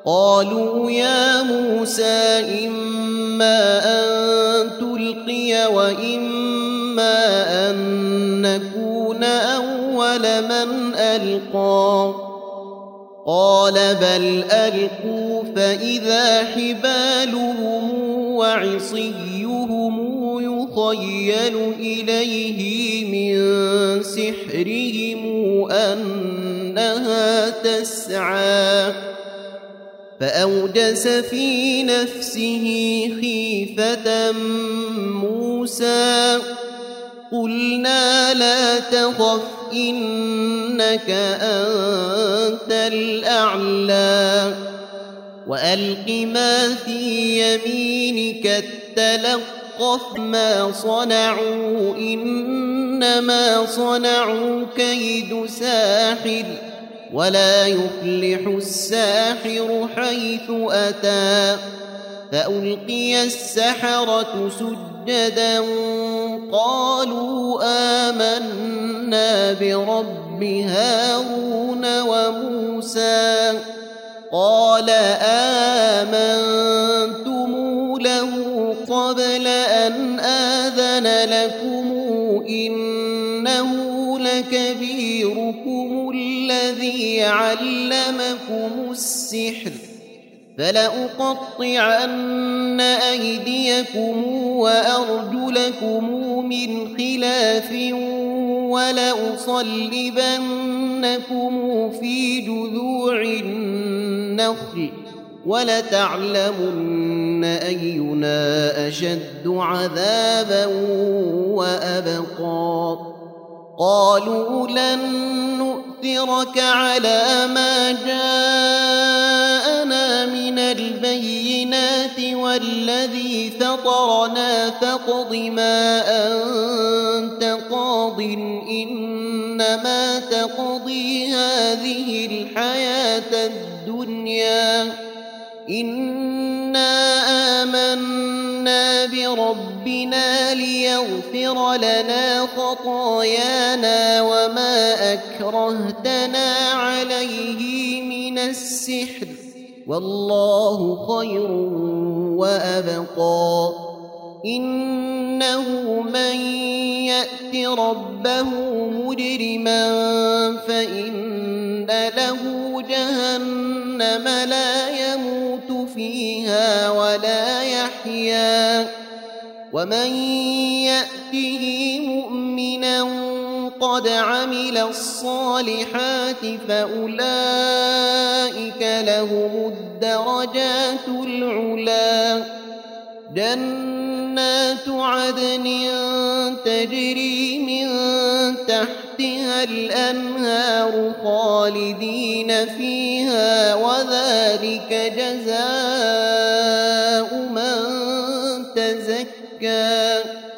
قالوا يا موسى إما أن تلقي وإما أن نكون أول من ألقى قال بل ألقوا فإذا حبالهم وعصيهم يخيل إليه من سحرهم أنها تسعى فأوجس في نفسه خيفة موسى قلنا لا تخف إنك أنت الأعلى وألق ما في يمينك تلقف ما صنعوا إنما صنعوا كيد ساحر ولا يفلح الساحر حيث أتى فألقي السحرة سجدا قالوا آمنا برب هارون وموسى قال آمنتم له قبل أن آذن لكم إنه لكبيركم الذي علمكم السحر فلأقطعن أيديكم وأرجلكم من خلاف ولأصلبنكم في جذوع النخل ولتعلمن أينا أشد عذابا وأبقى قالوا لن نؤثرك على ما جاءنا من البينات والذي فطرنا فاقض ما أنت قاض إنما تقضي هذه الحياة الدنيا إنا آمنا بربنا ليغفر لنا خطايانا وما أكرهتنا عليه من السحر والله خير وأبقى إنه من يأت ربه مجرما فإن له جهنم لا يموت فيها ولا يحيا ومن يأته مؤمنا قد عمل الصالحات فأولئك لهم الدرجات العلا جنات عدن تجري من تحتها الأنهار خالدين فيها وذلك جزاء من تزكى